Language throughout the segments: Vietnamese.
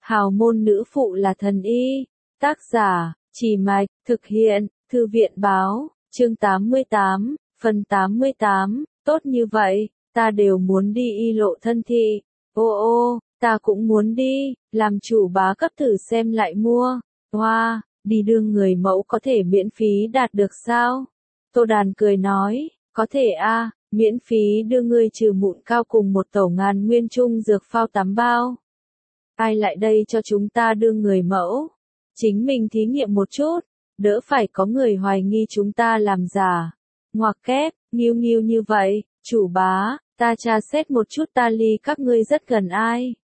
Hào môn nữ phụ là thần y. Tác giả, Trì Mạch, thực hiện, Thư viện báo, chương 88, phần 88, tốt như vậy, ta đều muốn đi y lộ thân thị. Ô, ta cũng muốn đi, làm chủ bá cấp thử xem lại mua. Hoa, đi đưa người mẫu có thể miễn phí đạt được sao? Tô Đàn cười nói, có thể a, miễn phí đưa ngươi trừ mụn cao cùng một tẩu ngàn nguyên trung dược phao tắm bao. Ai lại đây cho chúng ta đưa người mẫu? Chính mình thí nghiệm một chút, đỡ phải có người hoài nghi chúng ta làm giả. Ngoặc kép, nghiêu nghiêu như vậy, chủ bá, ta tra xét một chút ta ly các ngươi rất gần ai.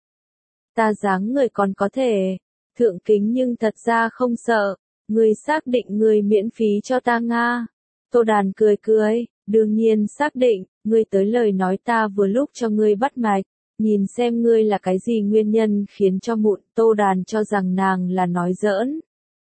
Ta dáng người còn có thể, thượng kính nhưng thật ra không sợ, ngươi xác định ngươi miễn phí cho ta Nga. Tô Đàn cười cười, đương nhiên xác định, ngươi tới lời nói ta vừa lúc cho ngươi bắt mạch, nhìn xem ngươi là cái gì nguyên nhân khiến cho mụn. Tô Đàn cho rằng nàng là nói giỡn.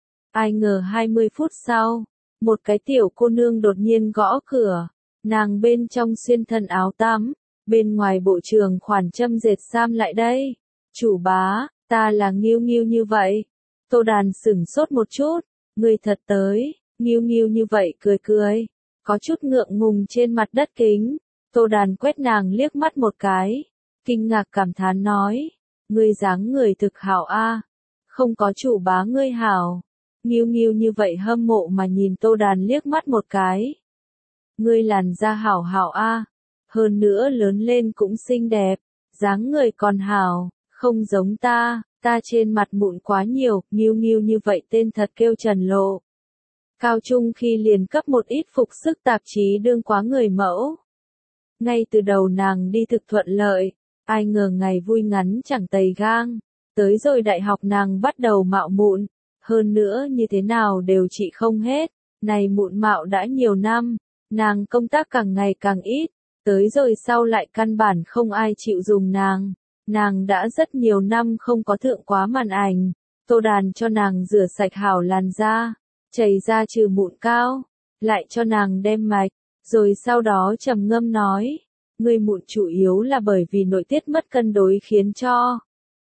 Ai ngờ 20 phút sau, một cái tiểu cô nương đột nhiên gõ cửa, nàng bên trong xuyên thân áo tắm, bên ngoài bộ trường khoản châm dệt sam lại đây. Chủ bá, ta là Nghiêu Nghiêu như vậy. Tô Đàn sửng sốt một chút, ngươi thật tới. Nghiêu Nghiêu như vậy cười cười, có chút ngượng ngùng trên mặt đất kính. Tô Đàn quét nàng liếc mắt một cái, kinh ngạc cảm thán nói, ngươi dáng người thực hảo a, không có chủ bá ngươi hảo. Nghiêu Nghiêu như vậy hâm mộ mà nhìn Tô Đàn liếc mắt một cái. Ngươi làn da hảo hảo a, hơn nữa lớn lên cũng xinh đẹp, dáng người còn hảo, không giống ta trên mặt mụn quá nhiều. Nghiêu Nghiêu như vậy tên thật kêu Trần Lộ. Cao trung khi liền cấp một ít phục sức tạp chí đương quá người mẫu. Ngay từ đầu nàng đi thực thuận lợi, ai ngờ ngày vui ngắn chẳng tày gang, tới rồi đại học nàng bắt đầu mạo mụn, hơn nữa như thế nào đều trị không hết, này mụn mạo đã nhiều năm, nàng công tác càng ngày càng ít, tới rồi sau lại căn bản không ai chịu dùng nàng đã rất nhiều năm không có thượng quá màn ảnh. Tô Đàn cho nàng rửa sạch hảo làn da, chảy ra trừ mụn cao, lại cho nàng đem mạch, rồi sau đó trầm ngâm nói, ngươi mụn chủ yếu là bởi vì nội tiết mất cân đối khiến cho.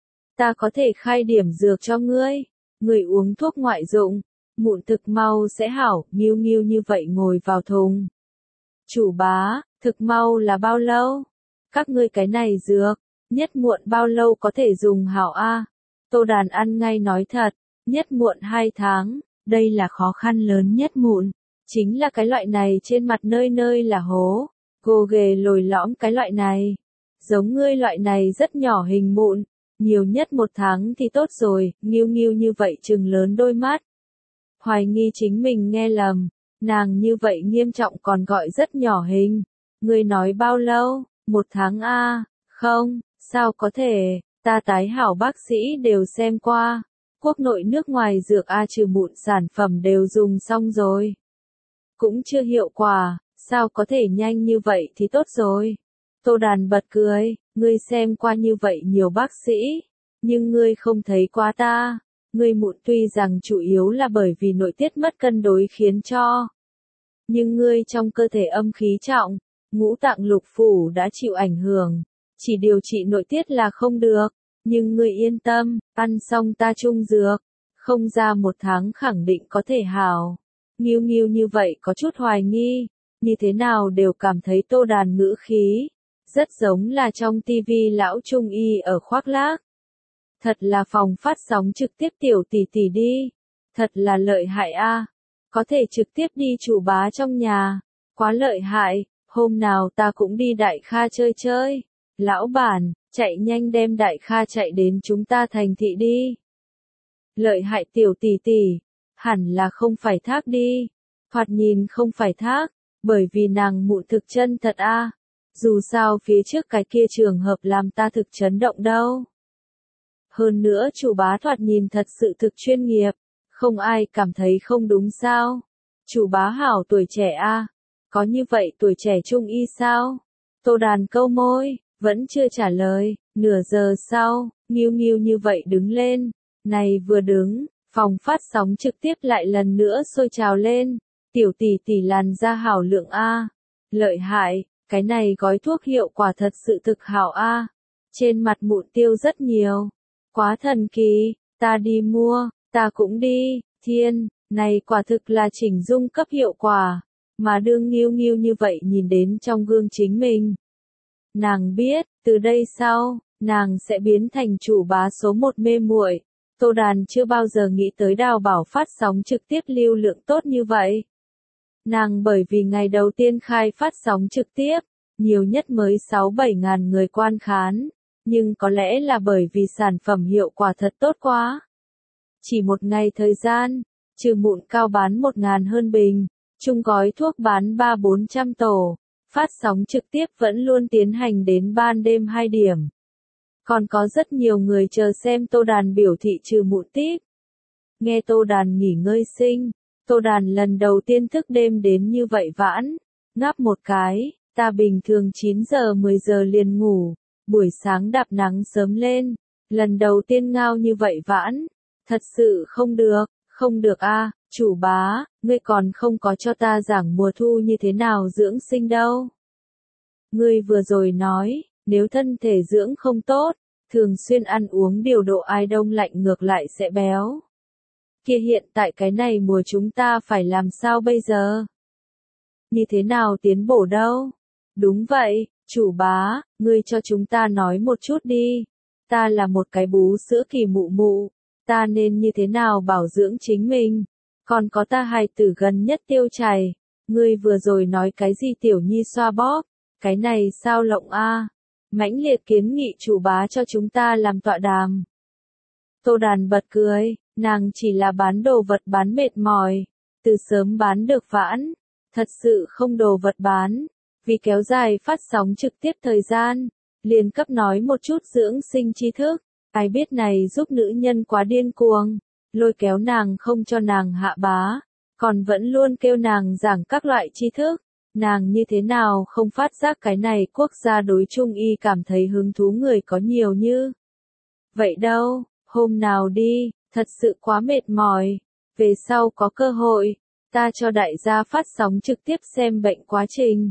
Ta có thể khai điểm dược cho ngươi uống thuốc ngoại dụng, mụn thực mau sẽ hảo. Nghiêu Nghiêu như vậy ngồi vào thùng. Chủ bá, thực mau là bao lâu? Các ngươi cái này dược, nhất muộn bao lâu có thể dùng hảo a? Tô Đàn ăn ngay nói thật, nhất muộn 2 tháng. Đây là khó khăn lớn nhất mụn, chính là cái loại này trên mặt nơi nơi là hố, gồ ghề lồi lõm cái loại này. Giống ngươi loại này rất nhỏ hình mụn, nhiều nhất 1 tháng thì tốt rồi. Nghiêu Nghiêu như vậy trừng lớn đôi mắt. Hoài nghi chính mình nghe lầm, nàng như vậy nghiêm trọng còn gọi rất nhỏ hình. Ngươi nói bao lâu? 1 tháng a? Không, sao có thể, ta tái hảo bác sĩ đều xem qua. Quốc nội nước ngoài dược trừ mụn sản phẩm đều dùng xong rồi. Cũng chưa hiệu quả, sao có thể nhanh như vậy thì tốt rồi. Tô Đàn bật cười, ngươi xem qua như vậy nhiều bác sĩ, nhưng ngươi không thấy qua ta. Ngươi mụn tuy rằng chủ yếu là bởi vì nội tiết mất cân đối khiến cho. Nhưng ngươi trong cơ thể âm khí trọng, ngũ tạng lục phủ đã chịu ảnh hưởng, chỉ điều trị nội tiết là không được. Nhưng ngươi yên tâm, ăn xong ta trung dược, không ra 1 tháng khẳng định có thể hảo. Nghiêu Nghiêu như vậy có chút hoài nghi, như thế nào đều cảm thấy Tô Đàn ngữ khí, rất giống là trong tivi lão trung y ở khoác lác. Thật là phòng phát sóng trực tiếp tiểu tỷ tỷ đi, thật là lợi hại a, có thể trực tiếp đi chủ bá trong nhà, quá lợi hại, hôm nào ta cũng đi Đại Kha chơi chơi. Lão bản, chạy nhanh đem Đại Kha chạy đến chúng ta thành thị đi. Lợi hại tiểu tỷ tỷ, hẳn là không phải thác đi. Thoạt nhìn không phải thác, bởi vì nàng mụn thực chân thật a. Dù sao phía trước cái kia trường hợp làm ta thực chấn động đâu. Hơn nữa chủ bá thoạt nhìn thật sự thực chuyên nghiệp, không ai cảm thấy không đúng sao. Chủ bá hảo tuổi trẻ a, có như vậy tuổi trẻ trung y sao? Tô Đàn câu môi. Vẫn chưa trả lời, nửa giờ sau, Nghiêu Nghiêu như vậy đứng lên, này vừa đứng, phòng phát sóng trực tiếp lại lần nữa sôi trào lên, tiểu tỷ tỷ làn da hảo lượng a, lợi hại, cái này gói thuốc hiệu quả thật sự thực hảo a, trên mặt mụn tiêu rất nhiều, Quá thần kỳ, ta đi mua, ta cũng đi, thiên, này quả thực là chỉnh dung cấp hiệu quả, mà đương Nghiêu Nghiêu như vậy nhìn đến trong gương chính mình. Nàng biết, từ đây sau, nàng sẽ biến thành chủ bá số một mê muội. Tô Đàn chưa bao giờ nghĩ tới Đào Bảo phát sóng trực tiếp lưu lượng tốt như vậy. Nàng bởi vì ngày đầu tiên khai phát sóng trực tiếp, nhiều nhất mới 6-7 ngàn người quan khán, nhưng có lẽ là bởi vì sản phẩm hiệu quả thật tốt quá. Chỉ một ngày thời gian, trừ mụn cao bán 1.000 hơn bình, chung gói thuốc bán 300-400 tổ, phát sóng trực tiếp vẫn luôn tiến hành đến ban đêm 2 điểm. Còn có rất nhiều người chờ xem Tô Đàn biểu thị trừ mụn tiếp. Nghe Tô Đàn nghỉ ngơi sinh, Tô Đàn lần đầu tiên thức đêm đến như vậy vãn, ngáp một cái, ta bình thường 9 giờ 10 giờ liền ngủ, buổi sáng đạp nắng sớm lên, lần đầu tiên ngao như vậy vãn, thật sự không được a, chủ bá, ngươi còn không có cho ta giảng mùa thu như thế nào dưỡng sinh đâu. Ngươi vừa rồi nói, nếu thân thể dưỡng không tốt, thường xuyên ăn uống điều độ ai đông lạnh ngược lại sẽ béo. Kia hiện tại cái này mùa chúng ta phải làm sao bây giờ? Như thế nào tiến bổ đâu? Đúng vậy, chủ bá, ngươi cho chúng ta nói một chút đi. Ta là một cái bú sữa kỳ mụ mụ, ta nên như thế nào bảo dưỡng chính mình? Còn có ta hài tử gần nhất tiêu chảy, ngươi vừa rồi nói cái gì tiểu nhi xoa bóp, cái này sao lộng a? Mãnh liệt kiến nghị chủ bá cho chúng ta làm tọa đàm. Tô Đàn bật cười, nàng chỉ là bán đồ vật bán mệt mỏi, từ sớm bán được vãn, thật sự không đồ vật bán, vì kéo dài phát sóng trực tiếp thời gian, liền cấp nói một chút dưỡng sinh tri thức, ai biết này giúp nữ nhân quá điên cuồng, lôi kéo nàng không cho nàng hạ bá, còn vẫn luôn kêu nàng giảng các loại tri thức, nàng như thế nào không phát giác cái này quốc gia đối Trung y cảm thấy hứng thú người có nhiều như vậy đâu. Hôm nào đi, thật sự quá mệt mỏi, về sau có cơ hội, ta cho đại gia phát sóng trực tiếp xem bệnh quá trình.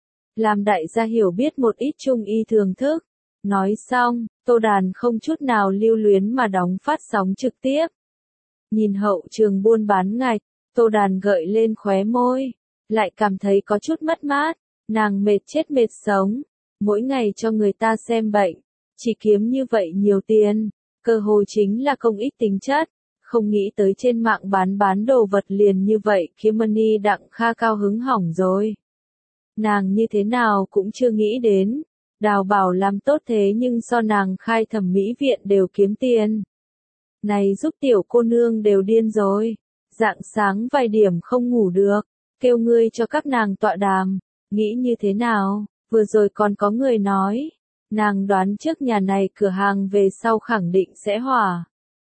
Làm đại gia hiểu biết một ít Trung y thường thức. Nói xong, Tô Đàn không chút nào lưu luyến mà đóng phát sóng trực tiếp. Nhìn hậu trường buôn bán ngạch, Tô Đàn gợi lên khóe môi, lại cảm thấy có chút mất mát, nàng mệt chết mệt sống, mỗi ngày cho người ta xem bệnh, chỉ kiếm như vậy nhiều tiền. Cơ hội chính là công ích tính chất, không nghĩ tới trên mạng bán đồ vật liền như vậy kiếm money đặng kha cao hứng hỏng rồi. Nàng như thế nào cũng chưa nghĩ đến, Đào Bảo làm tốt thế nhưng so nàng khai thẩm mỹ viện đều kiếm tiền. Này giúp tiểu cô nương đều điên rồi, rạng sáng vài điểm không ngủ được, kêu ngươi cho các nàng tọa đàm, nghĩ như thế nào, vừa rồi còn có người nói. Nàng đoán trước nhà này cửa hàng về sau khẳng định sẽ hỏa.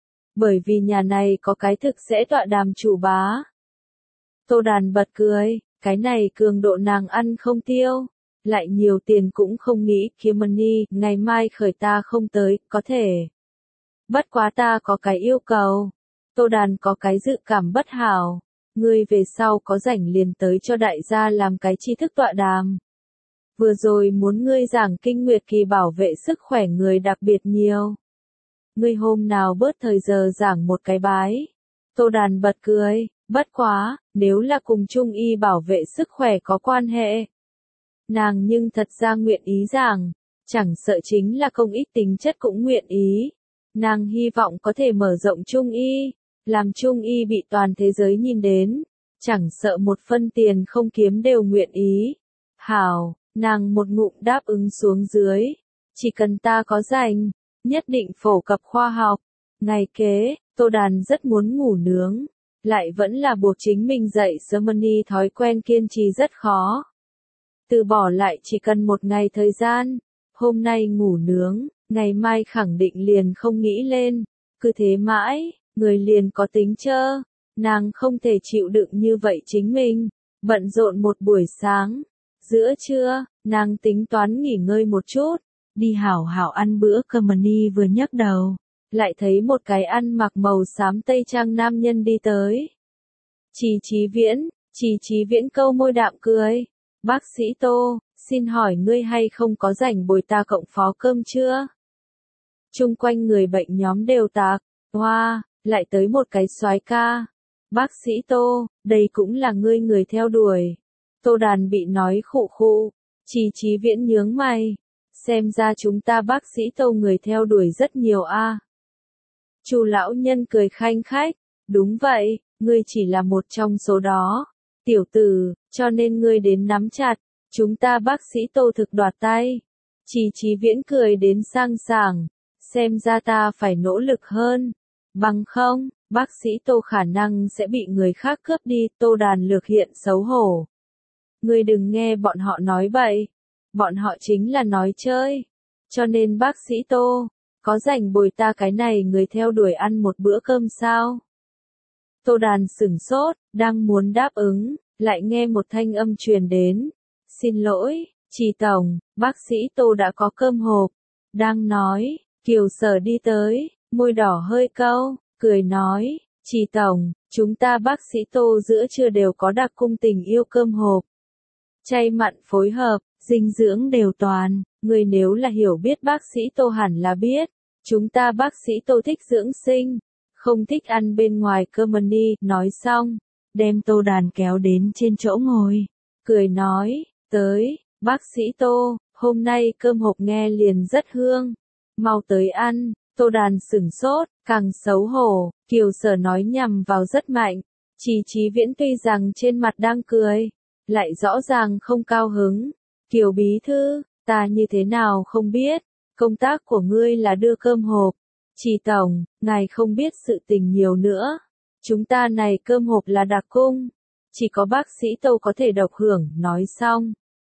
Bởi vì nhà này có cái thực sẽ tọa đàm chủ bá. Tô Đàn bật cười, cái này cường độ nàng ăn không tiêu. Lại nhiều tiền cũng không nghĩ kiếm money, ngày mai khởi ta không tới, có thể. Bất quá ta có cái yêu cầu. Tô Đàn có cái dự cảm bất hảo. Ngươi về sau có rảnh liền tới cho đại gia làm cái tri thức tọa đàm. Vừa rồi muốn ngươi giảng kinh nguyệt kỳ bảo vệ sức khỏe người đặc biệt nhiều. Ngươi hôm nào bớt thời giờ giảng một cái bái. Tô Đàn bật cười, bất quá, nếu là cùng Trung y bảo vệ sức khỏe có quan hệ. Nàng nhưng thật ra nguyện ý giảng, chẳng sợ chính là công ích tính chất cũng nguyện ý. Nàng hy vọng có thể mở rộng Trung y, làm Trung y bị toàn thế giới nhìn đến, chẳng sợ một phân tiền không kiếm đều nguyện ý. Hảo. Nàng một ngụm đáp ứng xuống dưới, chỉ cần ta có rảnh, nhất định phổ cập khoa học. Ngày kế, Tô Đàn rất muốn ngủ nướng, lại vẫn là buộc chính mình dậy sớm money thói quen kiên trì rất khó. Từ bỏ lại chỉ cần một ngày thời gian, hôm nay ngủ nướng, ngày mai khẳng định liền không nghĩ lên, cứ thế mãi, người liền có tính chơ, nàng không thể chịu đựng như vậy chính mình, bận rộn một buổi sáng. Giữa trưa, nàng tính toán nghỉ ngơi một chút, đi hảo hảo ăn bữa cơm money vừa nhấc đầu, lại thấy một cái ăn mặc màu xám tây trang nam nhân đi tới. Chỉ Chí Viễn câu môi đạm cười, bác sĩ Tô, xin hỏi ngươi hay không có rảnh bồi ta cộng phó cơm chưa? Chung quanh người bệnh nhóm đều tạc, hoa, lại tới một cái soái ca. Bác sĩ Tô, đây cũng là ngươi người theo đuổi. Tô Đàn bị nói khụ khụ, Trì Chí Viễn nhướng mày. Xem ra chúng ta bác sĩ Tô người theo đuổi rất nhiều a. Chu lão nhân cười khanh khách, đúng vậy, ngươi chỉ là một trong số đó. Tiểu tử, cho nên ngươi đến nắm chặt, chúng ta bác sĩ Tô thực đoạt tay. Trì Chí Viễn cười đến sang sảng, xem ra ta phải nỗ lực hơn. Bằng không, bác sĩ Tô khả năng sẽ bị người khác cướp đi. Tô Đàn lược hiện xấu hổ. Ngươi đừng nghe bọn họ nói bậy. Bọn họ chính là nói chơi. Cho nên bác sĩ Tô, có rảnh bồi ta cái này người theo đuổi ăn một bữa cơm sao? Tô Đàn sửng sốt, đang muốn đáp ứng, lại nghe một thanh âm truyền đến. Xin lỗi, Trì Tổng, bác sĩ Tô đã có cơm hộp. Đang nói, Kiều Sở đi tới, môi đỏ hơi cau, cười nói, Trì Tổng, chúng ta bác sĩ Tô giữa trưa đều có đặc cung tình yêu cơm hộp. Chay mặn phối hợp, dinh dưỡng đều toàn, người nếu là hiểu biết bác sĩ Tô hẳn là biết. Chúng ta bác sĩ Tô thích dưỡng sinh, không thích ăn bên ngoài cơm đi. Nói xong, đem Tô Đàn kéo đến trên chỗ ngồi, cười nói, tới, bác sĩ Tô, hôm nay cơm hộp nghe liền rất hương, mau tới ăn. Tô Đàn sửng sốt, càng xấu hổ, Kiều Sở nói nhằm vào rất mạnh. Trì Chí Viễn tuy rằng trên mặt đang cười, lại rõ ràng không cao hứng. Kiều bí thư, ta như thế nào không biết, công tác của ngươi là đưa cơm hộp. Trì Tổng, ngài không biết sự tình nhiều nữa. Chúng ta này cơm hộp là đặc cung, chỉ có bác sĩ Tô có thể độc hưởng. Nói xong,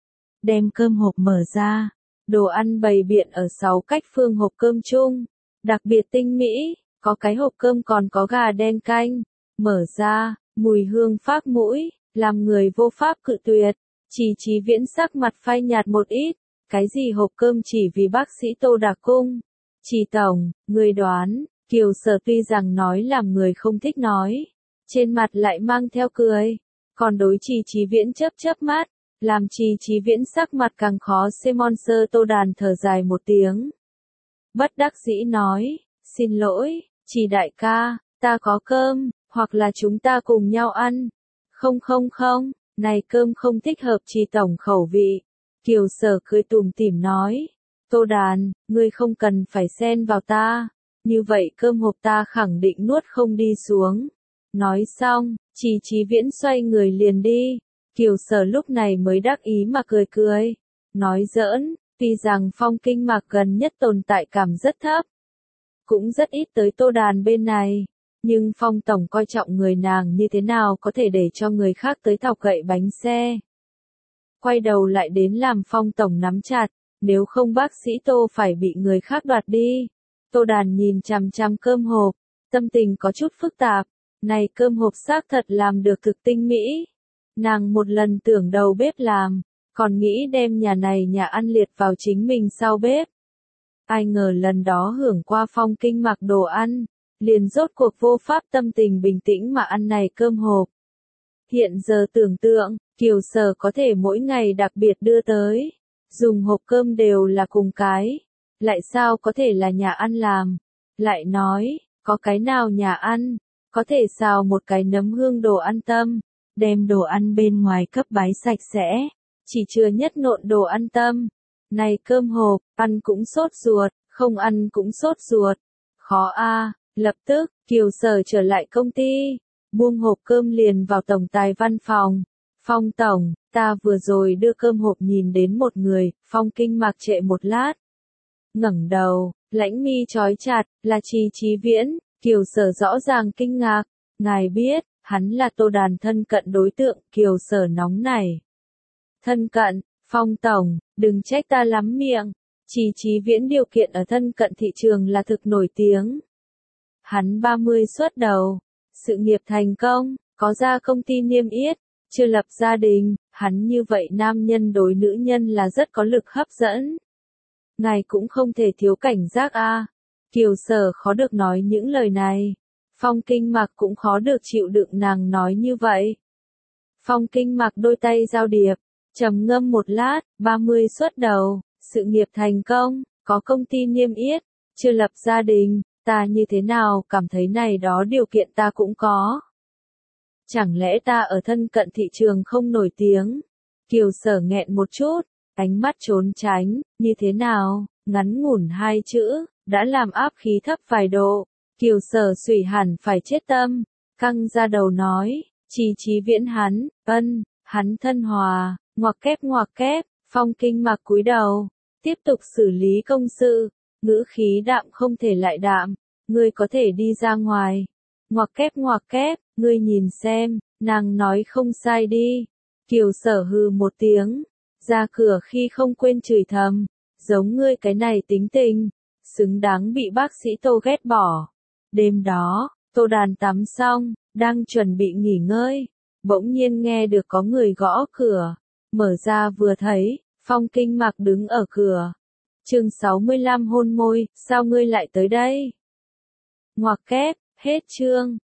đem cơm hộp mở ra, đồ ăn bày biện ở 6 cách phương hộp cơm chung, đặc biệt tinh mỹ, có cái hộp cơm còn có gà đen canh, mở ra, mùi hương phác mũi, làm người vô pháp cự tuyệt. Trì Chí Viễn sắc mặt phai nhạt một ít, cái gì hộp cơm chỉ vì bác sĩ Tô đặc cung. Trì Tổng, người đoán, Kiều Sở tuy rằng nói làm người không thích nói, trên mặt lại mang theo cười, còn đối Trì Chí Viễn chớp chớp mắt, làm Trì Chí Viễn sắc mặt càng khó xem. Monster Tô Đàn thở dài một tiếng, bất đắc dĩ nói, xin lỗi, Trì đại ca, ta có cơm, hoặc là chúng ta cùng nhau ăn. Không không không, này cơm không thích hợp Trì Tổng khẩu vị. Kiều Sở cười tủm tỉm nói, Tô Đàn, ngươi không cần phải xen vào ta, như vậy cơm hộp ta khẳng định nuốt không đi xuống. Nói xong, Trì Chí Viễn xoay người liền đi. Kiều Sở lúc này mới đắc ý mà cười cười, nói giỡn, tuy rằng Phong Kinh Mạc gần nhất tồn tại cảm rất thấp, cũng rất ít tới Tô Đàn bên này, nhưng Phong Tổng coi trọng người nàng như thế nào có thể để cho người khác tới thọc gậy bánh xe. Quay đầu lại đến làm Phong Tổng nắm chặt, nếu không bác sĩ Tô phải bị người khác đoạt đi. Tô Đàn nhìn chằm chằm cơm hộp, tâm tình có chút phức tạp, này cơm hộp xác thật làm được thực tinh mỹ. Nàng một lần tưởng đầu bếp làm, còn nghĩ đem nhà này nhà ăn liệt vào chính mình sau bếp. Ai ngờ lần đó hưởng qua Phong Kinh Mạc đồ ăn, liền rốt cuộc vô pháp tâm tình bình tĩnh mà ăn này cơm hộp. Hiện giờ tưởng tượng, Kiều Sở có thể mỗi ngày đặc biệt đưa tới, dùng hộp cơm đều là cùng cái, lại sao có thể là nhà ăn làm. Lại nói, có cái nào nhà ăn, có thể xào một cái nấm hương đồ ăn tâm, đem đồ ăn bên ngoài cấp bái sạch sẽ, chỉ chừa nhất nộn đồ ăn tâm. Này cơm hộp, ăn cũng sốt ruột, không ăn cũng sốt ruột. Khó a. Lập tức, Kiều Sở trở lại công ty, buông hộp cơm liền vào tổng tài văn phòng. Phong Tổng, ta vừa rồi đưa cơm hộp nhìn đến một người. Phong Kinh Mạc trệ một lát, ngẩng đầu, lãnh mi chói chặt, là Trì Chí Viễn. Kiều Sở rõ ràng kinh ngạc, ngài biết, hắn là Tô Đàn thân cận đối tượng. Kiều Sở nóng nảy, thân cận, Phong Tổng, đừng trách ta lắm miệng. Trì Chí Viễn điều kiện ở thân cận thị trường là thực nổi tiếng. Hắn 30 xuất đầu, sự nghiệp thành công, có ra công ty niêm yết, chưa lập gia đình, hắn như vậy nam nhân đối nữ nhân là rất có lực hấp dẫn. Ngài cũng không thể thiếu cảnh giác a. Kiều Sở khó được nói những lời này. Phong Kinh Mạc cũng khó được chịu đựng nàng nói như vậy. Phong Kinh Mạc đôi tay giao điệp, trầm ngâm một lát, 30 xuất đầu, sự nghiệp thành công, có công ty niêm yết, chưa lập gia đình, ta như thế nào cảm thấy này đó điều kiện ta cũng có. Chẳng lẽ ta ở thân cận thị trường không nổi tiếng? Kiều Sở nghẹn một chút, ánh mắt trốn tránh, như thế nào, ngắn ngủn hai chữ, đã làm áp khí thấp vài độ. Kiều Sở xủy hẳn phải chết tâm, căng ra đầu nói, Chí Viễn hắn thân hòa, ngoặc kép, Phong Kinh Mặc cúi đầu, tiếp tục xử lý công sự, ngữ khí đạm không thể lại đạm, ngươi có thể đi ra ngoài. Ngoặc kép, ngươi nhìn xem, nàng nói không sai đi. Kiều Sở hừ một tiếng, ra cửa khi không quên chửi thầm, giống ngươi cái này tính tình, xứng đáng bị bác sĩ Tô ghét bỏ. Đêm đó, Tô Đàn tắm xong, đang chuẩn bị nghỉ ngơi, bỗng nhiên nghe được có người gõ cửa, mở ra vừa thấy, Phong Kinh Mặc đứng ở cửa. Chương 65 hôn môi, sao ngươi lại tới đây? Ngoặc kép, hết chương.